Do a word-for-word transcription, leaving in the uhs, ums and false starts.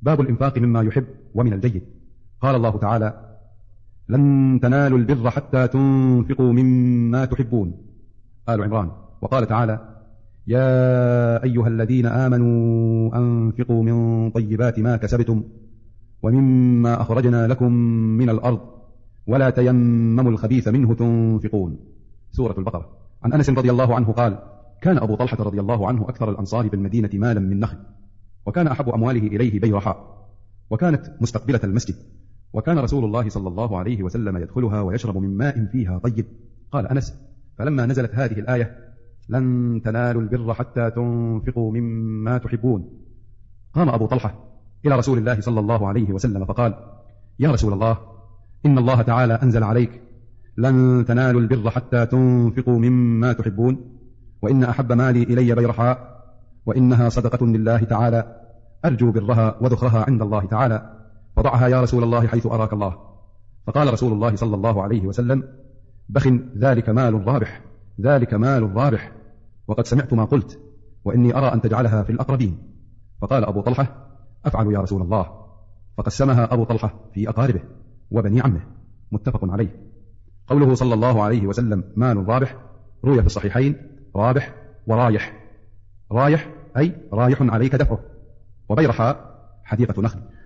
باب الإنفاق مما يحب ومن الجيد. قال الله تعالى: لن تنالوا البر حتى تنفقوا مما تحبون. آل عمران. وقال تعالى: يا أيها الذين آمنوا أنفقوا من طيبات ما كسبتم ومما أخرجنا لكم من الأرض ولا تيمموا الخبيث منه تنفقون. سورة البقرة. عن أنس رضي الله عنه قال: كان أبو طلحة رضي الله عنه أكثر الأنصار بالمدينة مالا من نخل، وكان أحب أمواله إليه بيرحاء، وكانت مستقبلة المسجد، وكان رسول الله صلى الله عليه وسلم يدخلها ويشرب من ماء فيها طيب. قال أنس: فلما نزلت هذه الآية: لن تنالوا البر حتى تنفقوا مما تحبون، قام أبو طلحة إلى رسول الله صلى الله عليه وسلم فقال: يا رسول الله، إن الله تعالى أنزل عليك: لن تنالوا البر حتى تنفقوا مما تحبون، وإن أحب مالي إلي بيرحاء، وإنها صدقة لله تعالى، أرجو برها وذخرها عند الله تعالى، فضعها يا رسول الله حيث أراك الله. فقال رسول الله صلى الله عليه وسلم: بخ، ذلك مال رابح، ذلك مال رابح، وقد سمعت ما قلت، وإني أرى أن تجعلها في الأقربين. فقال أبو طلحة: أفعل يا رسول الله. فقسمها أبو طلحة في أقاربه وبني عمه. متفق عليه. قوله صلى الله عليه وسلم مال رابح روي في الصحيحين رابح ورايح. رايح أي رايح عليك دفعه، وبيرحاء حديقة نخل.